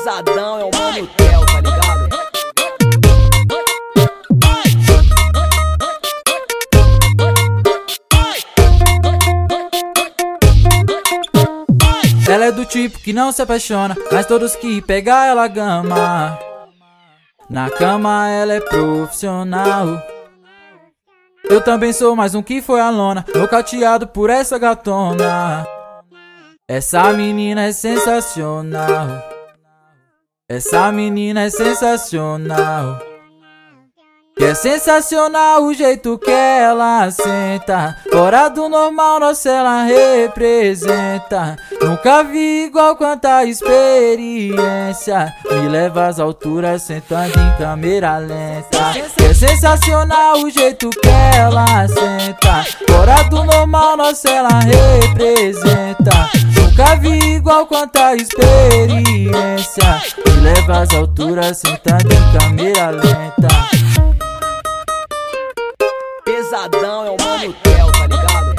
Pesadão é o Mano Tel, tá ligado? Ela é do tipo que não se apaixona, mas todos que pegar ela gama. Na cama ela é profissional. Eu também sou mais um que foi a lona, nocauteado por essa gatona. Essa menina é sensacional. Essa menina é sensacional. Que é sensacional o jeito que ela senta. Fora do normal, nossa, ela representa. Nunca vi igual quanta experiência. Me leva às alturas sentando em câmera lenta. Que é sensacional o jeito que ela senta. Fora do normal, nossa, ela representa. Nunca vi igual quanta experiência. Me leva às alturas sentando em câmera lenta. Pesadão é o Mano Tel, tá ligado?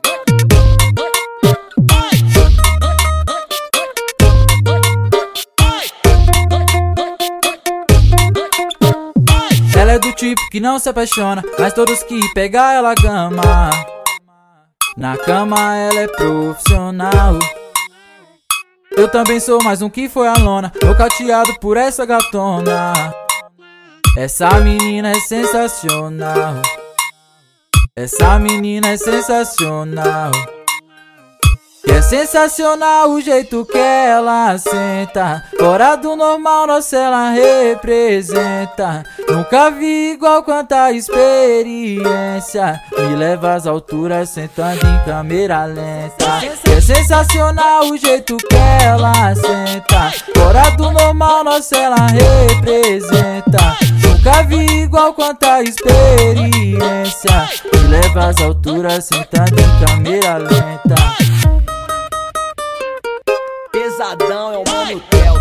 Ela é do tipo que não se apaixona, mas todos que pegar ela gama. Na cama ela é profissional. Eu também sou mais um que foi a lona, nocauteado por essa gatona. Essa menina é sensacional. Essa menina é sensacional. Que é sensacional o jeito que ela senta. Fora do normal, nossa, ela representa. Nunca vi igual quanta experiência. Me leva às alturas sentando em câmera lenta. Que é sensacional o jeito que ela senta. Fora do normal, nossa, ela representa. Nunca vi igual quanta experiência. Me leva às alturas sentando em câmera lenta. Pesadão é o Mano Tel.